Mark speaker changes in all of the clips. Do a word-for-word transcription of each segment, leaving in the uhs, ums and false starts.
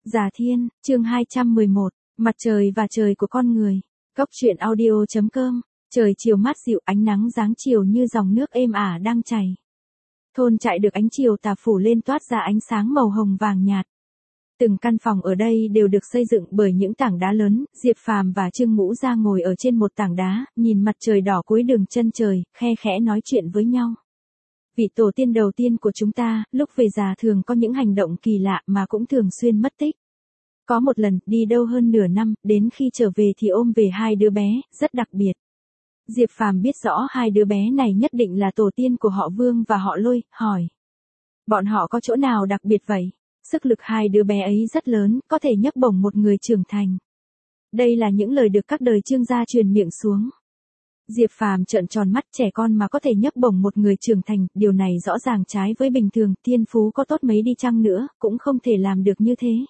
Speaker 1: Già Thiên, chương hai trăm mười một, Mặt trời và trời của con người. Góc truyện audio chấm com. Trời chiều mát dịu, ánh nắng dáng chiều như dòng nước êm ả đang chảy. Thôn trại được ánh chiều tà phủ lên toát ra ánh sáng màu hồng vàng nhạt. Từng căn phòng ở đây đều được xây dựng bởi những tảng đá lớn. Diệp Phàm và Trương Ngũ Gia ngồi ở trên một tảng đá, nhìn mặt trời đỏ cuối đường chân trời, khe khẽ nói chuyện với nhau. Vị tổ tiên đầu tiên của chúng ta, lúc về già thường có những hành động kỳ lạ mà cũng thường xuyên mất tích. Có một lần, đi đâu hơn nửa năm, đến khi trở về thì ôm về hai đứa bé, rất đặc biệt. Diệp Phàm biết rõ hai đứa bé này nhất định là tổ tiên của họ Vương và họ Lôi, hỏi. Bọn họ có chỗ nào đặc biệt vậy? Sức lực hai đứa bé ấy rất lớn, có thể nhấc bổng một người trưởng thành. Đây là những lời được các đời Trương gia truyền miệng xuống. Diệp Phàm trợn tròn mắt, trẻ con mà có thể nhấc bổng một người trưởng thành, điều này rõ ràng trái với bình thường, thiên phú có tốt mấy đi chăng nữa, cũng không thể làm được như thế.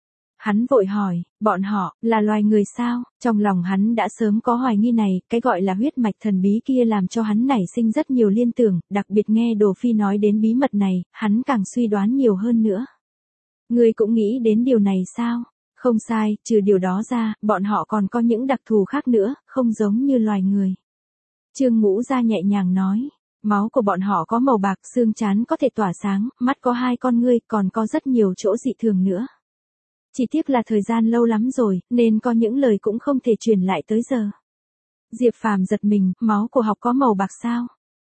Speaker 1: Hắn vội hỏi, bọn họ, là loài người sao? Trong lòng hắn đã sớm có hoài nghi này, cái gọi là huyết mạch thần bí kia làm cho hắn nảy sinh rất nhiều liên tưởng, đặc biệt nghe Đồ Phi nói đến bí mật này, hắn càng suy đoán nhiều hơn nữa. Ngươi cũng nghĩ đến điều này sao? Không sai, trừ điều đó ra, bọn họ còn có những đặc thù khác nữa, không giống như loài người. Trương Ngũ Gia nhẹ nhàng nói, máu của bọn họ có màu bạc, xương trán có thể tỏa sáng, mắt có hai con ngươi, còn có rất nhiều chỗ dị thường nữa. Chỉ tiếc là thời gian lâu lắm rồi, nên có những lời cũng không thể truyền lại tới giờ. Diệp Phàm giật mình, máu của họ có màu bạc sao?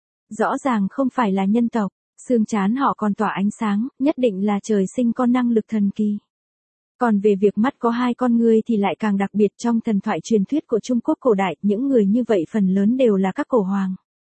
Speaker 1: Rõ ràng không phải là nhân tộc, xương trán họ còn tỏa ánh sáng, nhất định là trời sinh có năng lực thần kỳ. Còn về việc mắt có hai con ngươi thì lại càng đặc biệt, trong thần thoại truyền thuyết của Trung Quốc cổ đại, những người như vậy phần lớn đều là các cổ hoàng.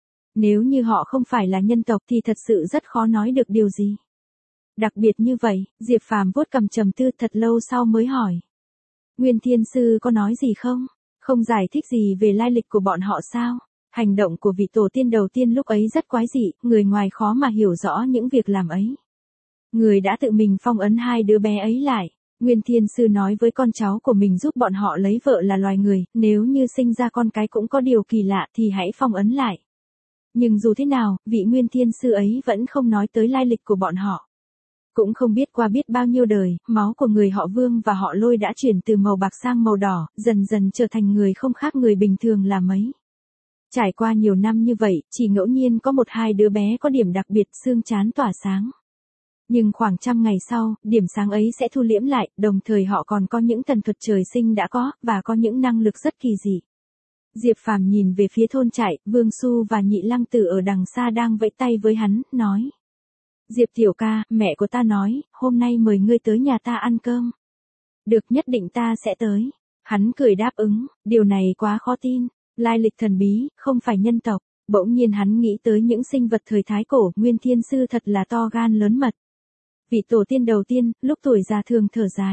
Speaker 1: Nếu như họ không phải là nhân tộc thì thật sự rất khó nói được điều gì. Đặc biệt như vậy, Diệp Phàm vuốt cằm trầm tư thật lâu sau mới hỏi. Nguyên Thiên Sư có nói gì không? Không giải thích gì về lai lịch của bọn họ sao? Hành động của vị tổ tiên đầu tiên lúc ấy rất quái dị, người ngoài khó mà hiểu rõ những việc làm ấy. Người đã tự mình phong ấn hai đứa bé ấy lại. Nguyên Thiên Sư nói với con cháu của mình giúp bọn họ lấy vợ là loài người, nếu như sinh ra con cái cũng có điều kỳ lạ thì hãy phong ấn lại. Nhưng dù thế nào, vị Nguyên Thiên Sư ấy vẫn không nói tới lai lịch của bọn họ. Cũng không biết qua biết bao nhiêu đời, máu của người họ Vương và họ Lôi đã chuyển từ màu bạc sang màu đỏ, dần dần trở thành người không khác người bình thường là mấy. Trải qua nhiều năm như vậy, chỉ ngẫu nhiên có một hai đứa bé có điểm đặc biệt, xương trán tỏa sáng. Nhưng khoảng trăm ngày sau, điểm sáng ấy sẽ thu liễm lại, đồng thời họ còn có những thần thuật trời sinh đã có, và có những năng lực rất kỳ dị. Diệp Phàm nhìn về phía thôn trại, Vương Xu và Nhị Lăng Tử ở đằng xa đang vẫy tay với hắn, nói. Diệp tiểu ca, mẹ của ta nói, hôm nay mời ngươi tới nhà ta ăn cơm. Được, nhất định ta sẽ tới. Hắn cười đáp ứng, điều này quá khó tin, lai lịch thần bí, không phải nhân tộc. Bỗng nhiên hắn nghĩ tới những sinh vật thời Thái Cổ, Nguyên Thiên Sư thật là to gan lớn mật. Vị tổ tiên đầu tiên, lúc tuổi già thường thở dài.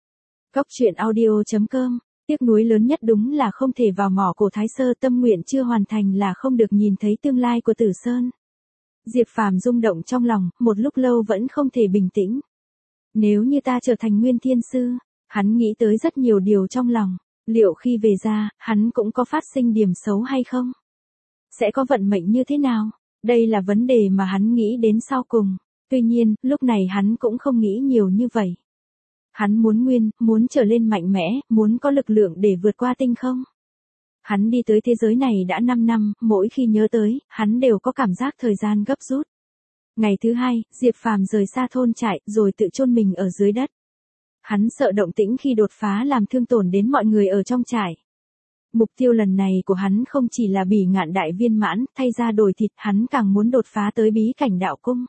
Speaker 1: Góc truyện audio chấm com. Tiếc nuối lớn nhất đúng là không thể vào mỏ cổ Thái Sơ, tâm nguyện chưa hoàn thành là không được nhìn thấy tương lai của Tử Sơn. Diệp Phàm rung động trong lòng, một lúc lâu vẫn không thể bình tĩnh. Nếu như ta trở thành Nguyên Thiên Sư, hắn nghĩ tới rất nhiều điều trong lòng, liệu khi về ra, hắn cũng có phát sinh điểm xấu hay không? Sẽ có vận mệnh như thế nào? Đây là vấn đề mà hắn nghĩ đến sau cùng. Tuy nhiên, lúc này hắn cũng không nghĩ nhiều như vậy. Hắn muốn nguyên, muốn trở lên mạnh mẽ, muốn có lực lượng để vượt qua tinh không. Hắn đi tới thế giới này đã năm năm, mỗi khi nhớ tới, hắn đều có cảm giác thời gian gấp rút. Ngày thứ hai, Diệp Phàm rời xa thôn trại, rồi tự chôn mình ở dưới đất. Hắn sợ động tĩnh khi đột phá làm thương tổn đến mọi người ở trong trại. Mục tiêu lần này của hắn không chỉ là bỉ ngạn đại viên mãn, thay ra đổi thịt, hắn càng muốn đột phá tới bí cảnh đạo cung.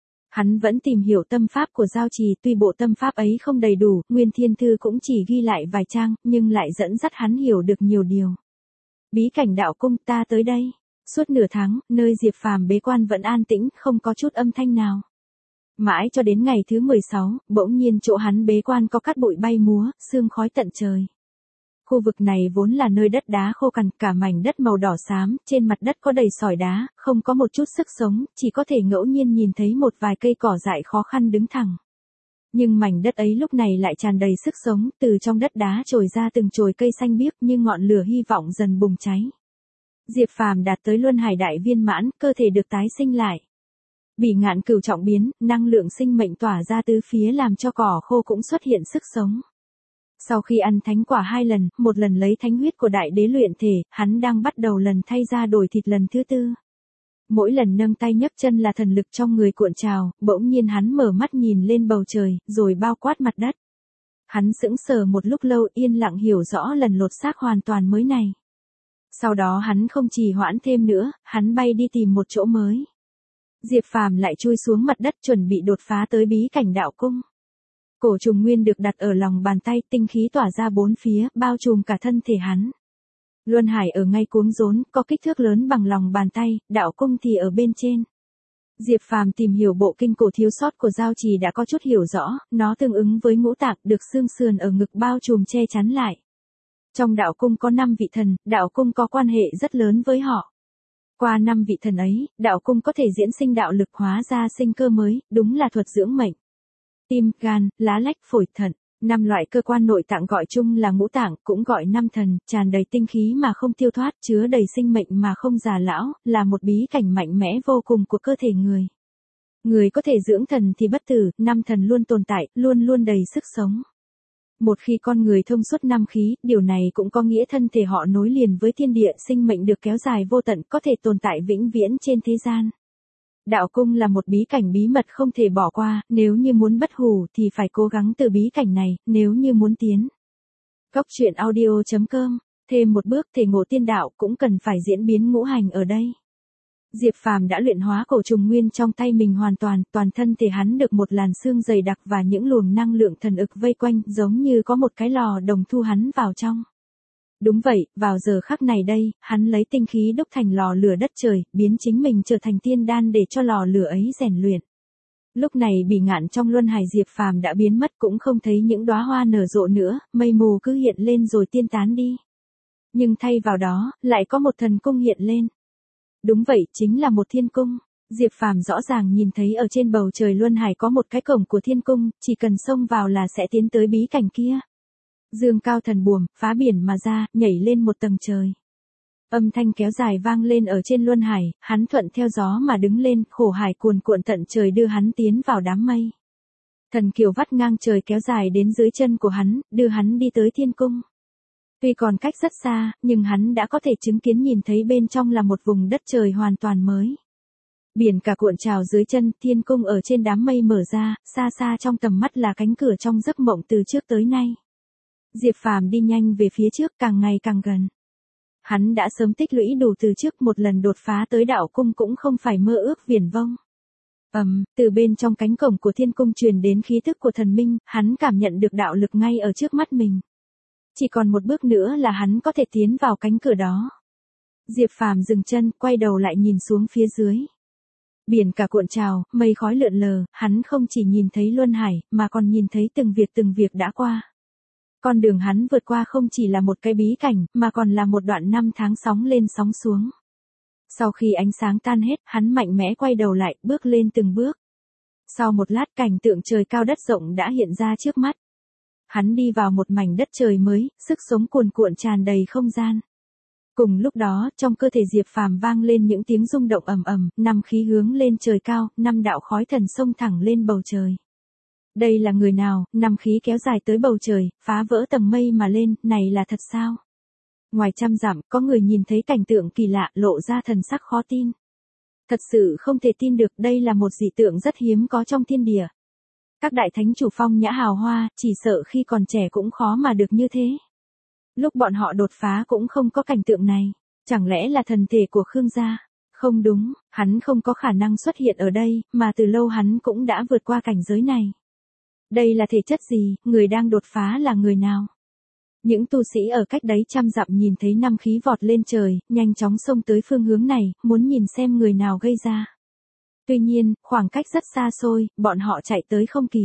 Speaker 1: Hắn vẫn tìm hiểu tâm pháp của Giao Trì, tuy bộ tâm pháp ấy không đầy đủ, Nguyên Thiên Thư cũng chỉ ghi lại vài trang, nhưng lại dẫn dắt hắn hiểu được nhiều điều. Bí cảnh đạo cung, ta tới đây. Suốt nửa tháng, nơi Diệp Phàm bế quan vẫn an tĩnh, không có chút âm thanh nào. Mãi cho đến ngày thứ mười sáu, bỗng nhiên chỗ hắn bế quan có cát bụi bay múa, sương khói tận trời. Khu vực này vốn là nơi đất đá khô cằn, cả mảnh đất màu đỏ xám, trên mặt đất có đầy sỏi đá, không có một chút sức sống, chỉ có thể ngẫu nhiên nhìn thấy một vài cây cỏ dại khó khăn đứng thẳng. Nhưng mảnh đất ấy lúc này lại tràn đầy sức sống, từ trong đất đá trồi ra từng chồi cây xanh biếc như ngọn lửa hy vọng dần bùng cháy. Diệp Phàm đạt tới luân hải đại viên mãn, cơ thể được tái sinh lại. Bỉ ngạn cửu trọng biến, năng lượng sinh mệnh tỏa ra tứ phía làm cho cỏ khô cũng xuất hiện sức sống. Sau khi ăn thánh quả hai lần, một lần lấy thánh huyết của đại đế luyện thể, hắn đang bắt đầu lần thay ra đổi thịt lần thứ tư. Mỗi lần nâng tay nhấc chân là thần lực trong người cuộn trào, bỗng nhiên hắn mở mắt nhìn lên bầu trời, rồi bao quát mặt đất. Hắn sững sờ một lúc lâu yên lặng hiểu rõ lần lột xác hoàn toàn mới này. Sau đó hắn không trì hoãn thêm nữa, hắn bay đi tìm một chỗ mới. Diệp Phàm lại chui xuống mặt đất chuẩn bị đột phá tới bí cảnh đạo cung. Cổ trùng nguyên được đặt ở lòng bàn tay, tinh khí tỏa ra bốn phía, bao trùm cả thân thể hắn. Luân hải ở ngay cuống rốn, có kích thước lớn bằng lòng bàn tay, đạo cung thì ở bên trên. Diệp Phàm tìm hiểu bộ kinh cổ thiếu sót của Giao Trì đã có chút hiểu rõ, nó tương ứng với ngũ tạng được xương sườn ở ngực bao trùm che chắn lại. Trong đạo cung có năm vị thần, đạo cung có quan hệ rất lớn với họ. Qua năm vị thần ấy, đạo cung có thể diễn sinh đạo lực hóa ra sinh cơ mới, đúng là thuật dưỡng mệnh. Tim, gan, lá lách, phổi, thận, năm loại cơ quan nội tạng gọi chung là ngũ tạng, cũng gọi năm thần, tràn đầy tinh khí mà không tiêu thoát, chứa đầy sinh mệnh mà không già lão, là một bí cảnh mạnh mẽ vô cùng của cơ thể người. Người có thể dưỡng thần thì bất tử, năm thần luôn tồn tại, luôn luôn đầy sức sống. Một khi con người thông suốt năm khí, điều này cũng có nghĩa thân thể họ nối liền với thiên địa, sinh mệnh được kéo dài vô tận, có thể tồn tại vĩnh viễn trên thế gian. Đạo cung là một bí cảnh bí mật không thể bỏ qua, nếu như muốn bất hủ thì phải cố gắng từ bí cảnh này, nếu như muốn tiến. Góc truyện audio chấm com, thêm một bước thể ngộ tiên đạo cũng cần phải diễn biến ngũ hành ở đây. Diệp Phàm đã luyện hóa cổ trùng nguyên trong tay mình hoàn toàn, toàn thân thể hắn được một làn xương dày đặc và những luồng năng lượng thần ực vây quanh, giống như có một cái lò đồng thu hắn vào trong. Đúng vậy, vào giờ khắc này đây, hắn lấy tinh khí đúc thành lò lửa đất trời, biến chính mình trở thành tiên đan để cho lò lửa ấy rèn luyện. Lúc này bỉ ngạn trong luân hải Diệp Phàm đã biến mất, cũng không thấy những đóa hoa nở rộ nữa, mây mù cứ hiện lên rồi tiên tán đi. Nhưng thay vào đó, lại có một thần cung hiện lên. Đúng vậy, chính là một thiên cung. Diệp Phàm rõ ràng nhìn thấy ở trên bầu trời luân hải có một cái cổng của thiên cung, chỉ cần xông vào là sẽ tiến tới bí cảnh kia. Dương cao thần buồm, phá biển mà ra, nhảy lên một tầng trời. Âm thanh kéo dài vang lên ở trên luân hải, hắn thuận theo gió mà đứng lên, khổ hải cuồn cuộn tận trời đưa hắn tiến vào đám mây. Thần kiều vắt ngang trời kéo dài đến dưới chân của hắn, đưa hắn đi tới thiên cung. Tuy còn cách rất xa, nhưng hắn đã có thể chứng kiến nhìn thấy bên trong là một vùng đất trời hoàn toàn mới. Biển cả cuộn trào dưới chân, thiên cung ở trên đám mây mở ra, xa xa trong tầm mắt là cánh cửa trong giấc mộng từ trước tới nay. Diệp Phàm đi nhanh về phía trước, càng ngày càng gần. Hắn đã sớm tích lũy đủ từ trước, một lần đột phá tới đạo cung cũng không phải mơ ước viển vông. Ầm, um, từ bên trong cánh cổng của thiên cung truyền đến khí thức của thần minh, hắn cảm nhận được đạo lực ngay ở trước mắt mình. Chỉ còn một bước nữa là hắn có thể tiến vào cánh cửa đó. Diệp Phàm dừng chân, quay đầu lại nhìn xuống phía dưới. Biển cả cuộn trào, mây khói lượn lờ, hắn không chỉ nhìn thấy luân hải, mà còn nhìn thấy từng việc từng việc đã qua. Con đường hắn vượt qua không chỉ là một cái bí cảnh, mà còn là một đoạn năm tháng sóng lên sóng xuống. Sau khi ánh sáng tan hết, hắn mạnh mẽ quay đầu lại, bước lên từng bước. Sau một lát cảnh tượng trời cao đất rộng đã hiện ra trước mắt. Hắn đi vào một mảnh đất trời mới, sức sống cuồn cuộn tràn đầy không gian. Cùng lúc đó, trong cơ thể Diệp Phàm vang lên những tiếng rung động ầm ầm, năm khí hướng lên trời cao, năm đạo khói thần xông thẳng lên bầu trời. Đây là người nào? Năm khí kéo dài tới bầu trời, phá vỡ tầng mây mà lên, này là thật sao? Ngoài trăm dặm, có người nhìn thấy cảnh tượng kỳ lạ, lộ ra thần sắc khó tin. Thật sự không thể tin được, đây là một dị tượng rất hiếm có trong thiên địa. Các đại thánh chủ phong nhã hào hoa, chỉ sợ khi còn trẻ cũng khó mà được như thế. Lúc bọn họ đột phá cũng không có cảnh tượng này. Chẳng lẽ là thần thể của Khương gia? Không đúng, hắn không có khả năng xuất hiện ở đây, mà từ lâu hắn cũng đã vượt qua cảnh giới này. Đây là thể chất gì, người đang đột phá là người nào? Những tu sĩ ở cách đấy trăm dặm nhìn thấy năm khí vọt lên trời, nhanh chóng xông tới phương hướng này, muốn nhìn xem người nào gây ra. Tuy nhiên, khoảng cách rất xa xôi, bọn họ chạy tới không kịp.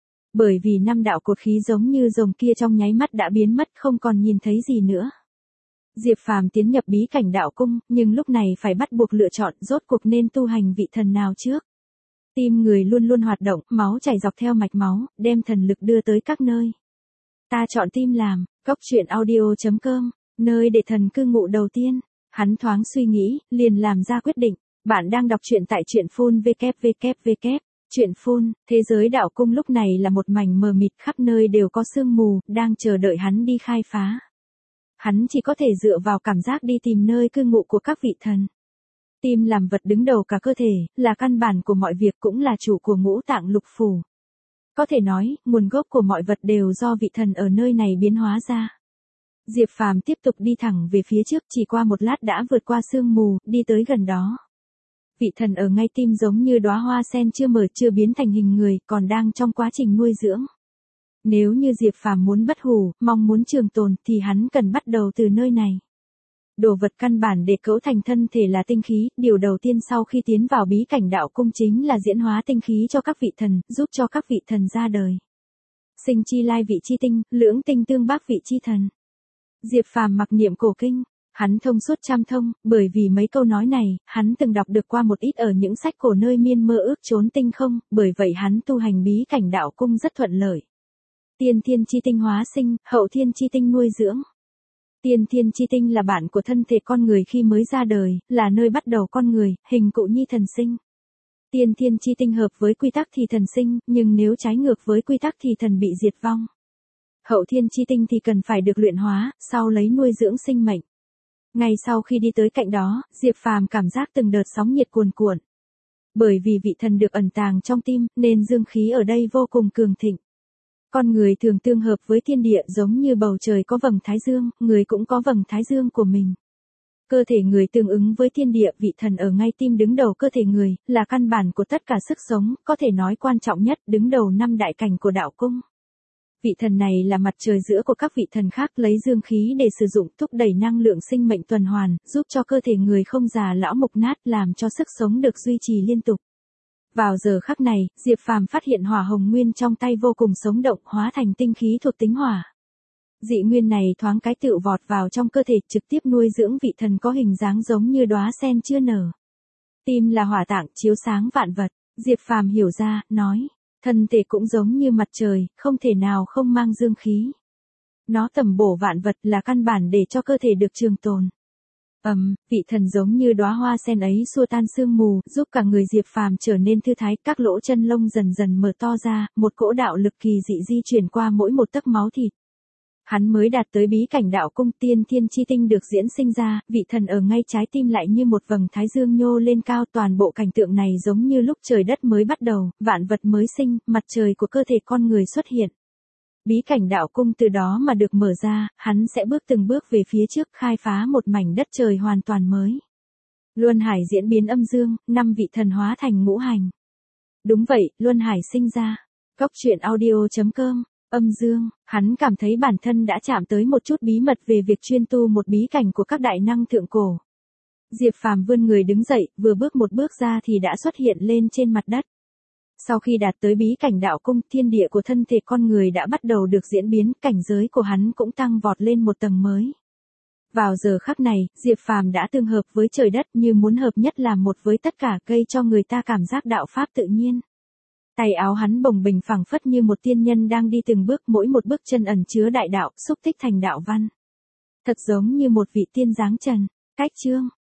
Speaker 1: Bởi vì năm đạo cột khí giống như rồng kia trong nháy mắt đã biến mất, không còn nhìn thấy gì nữa. Diệp Phàm tiến nhập bí cảnh đạo cung, nhưng lúc này phải bắt buộc lựa chọn rốt cuộc nên tu hành vị thần nào trước. Tim người luôn luôn hoạt động, máu chảy dọc theo mạch máu, đem thần lực đưa tới các nơi. Ta chọn tim làm, góc truyện audio chấm com, nơi để thần cư ngụ đầu tiên. Hắn thoáng suy nghĩ, liền làm ra quyết định. Bạn đang đọc truyện tại truyện phun vê kép vê kép vê kép. Truyện phun, thế giới đạo cung lúc này là một mảnh mờ mịt, khắp nơi đều có sương mù, đang chờ đợi hắn đi khai phá. Hắn chỉ có thể dựa vào cảm giác đi tìm nơi cư ngụ của các vị thần. Tim làm vật đứng đầu cả cơ thể, là căn bản của mọi việc, cũng là chủ của ngũ tạng lục phủ. Có thể nói, nguồn gốc của mọi vật đều do vị thần ở nơi này biến hóa ra. Diệp Phàm tiếp tục đi thẳng về phía trước, chỉ qua một lát đã vượt qua sương mù, đi tới gần đó. Vị thần ở ngay tim giống như đóa hoa sen chưa mở, chưa biến thành hình người, còn đang trong quá trình nuôi dưỡng. Nếu như Diệp Phàm muốn bất hủ, mong muốn trường tồn, thì hắn cần bắt đầu từ nơi này. Đồ vật căn bản để cấu thành thân thể là tinh khí, điều đầu tiên sau khi tiến vào bí cảnh đạo cung chính là diễn hóa tinh khí cho các vị thần, giúp cho các vị thần ra đời. Sinh chi lai vị chi tinh, lưỡng tinh tương bác vị chi thần. Diệp Phàm mặc niệm cổ kinh, hắn thông suốt trăm thông, bởi vì mấy câu nói này, hắn từng đọc được qua một ít ở những sách cổ nơi miên mơ ước trốn tinh không, bởi vậy hắn tu hành bí cảnh đạo cung rất thuận lợi. Tiên thiên chi tinh hóa sinh, hậu thiên chi tinh nuôi dưỡng. Tiên thiên chi tinh là bạn của thân thể con người khi mới ra đời, là nơi bắt đầu con người, hình cụ nhi thần sinh. Tiên thiên chi tinh hợp với quy tắc thì thần sinh, nhưng nếu trái ngược với quy tắc thì thần bị diệt vong. Hậu thiên chi tinh thì cần phải được luyện hóa, sau lấy nuôi dưỡng sinh mệnh. Ngay sau khi đi tới cạnh đó, Diệp Phàm cảm giác từng đợt sóng nhiệt cuồn cuộn. Bởi vì vị thần được ẩn tàng trong tim, nên dương khí ở đây vô cùng cường thịnh. Con người thường tương hợp với thiên địa, giống như bầu trời có vầng thái dương, người cũng có vầng thái dương của mình. Cơ thể người tương ứng với thiên địa, vị thần ở ngay tim đứng đầu cơ thể người, là căn bản của tất cả sức sống, có thể nói quan trọng nhất, đứng đầu năm đại cảnh của đạo cung. Vị thần này là mặt trời giữa của các vị thần khác, lấy dương khí để sử dụng, thúc đẩy năng lượng sinh mệnh tuần hoàn, giúp cho cơ thể người không già lão mục nát, làm cho sức sống được duy trì liên tục. Vào giờ khắc này, Diệp Phàm phát hiện hỏa hồng nguyên trong tay vô cùng sống động, hóa thành tinh khí thuộc tính hỏa. Dị nguyên này thoáng cái tựu vọt vào trong cơ thể, trực tiếp nuôi dưỡng vị thần có hình dáng giống như đóa sen chưa nở. Tim là hỏa tạng, chiếu sáng vạn vật. Diệp Phàm hiểu ra, nói, thân thể cũng giống như mặt trời, không thể nào không mang dương khí. Nó tầm bổ vạn vật, là căn bản để cho cơ thể được trường tồn. Ầm, um, vị thần giống như đóa hoa sen ấy xua tan sương mù, giúp cả người Diệp Phàm trở nên thư thái, các lỗ chân lông dần dần mở to ra, một cỗ đạo lực kỳ dị di chuyển qua mỗi một tấc máu thịt. Hắn mới đạt tới bí cảnh đạo cung, tiên thiên chi tinh được diễn sinh ra, vị thần ở ngay trái tim lại như một vầng thái dương nhô lên cao, toàn bộ cảnh tượng này giống như lúc trời đất mới bắt đầu, vạn vật mới sinh, mặt trời của cơ thể con người xuất hiện. Bí cảnh đạo cung từ đó mà được mở ra, hắn sẽ bước từng bước về phía trước, khai phá một mảnh đất trời hoàn toàn mới. Luân hải diễn biến âm dương, năm vị thần hóa thành ngũ hành. Đúng vậy, luân hải sinh ra. Cốc truyện audio chấm com. Âm dương, hắn cảm thấy bản thân đã chạm tới một chút bí mật về việc chuyên tu một bí cảnh của các đại năng thượng cổ. Diệp Phàm vươn người đứng dậy, vừa bước một bước ra thì đã xuất hiện lên trên mặt đất. Sau khi đạt tới bí cảnh đạo cung, thiên địa của thân thể con người đã bắt đầu được diễn biến, cảnh giới của hắn cũng tăng vọt lên một tầng mới. Vào giờ khắc này, Diệp Phàm đã tương hợp với trời đất, như muốn hợp nhất làm một với tất cả, gây cho người ta cảm giác đạo pháp tự nhiên. Tay áo hắn bồng bềnh phẳng phất như một tiên nhân đang đi từng bước, mỗi một bước chân ẩn chứa đại đạo, xúc tích thành đạo văn. Thật giống như một vị tiên giáng trần. Cách chương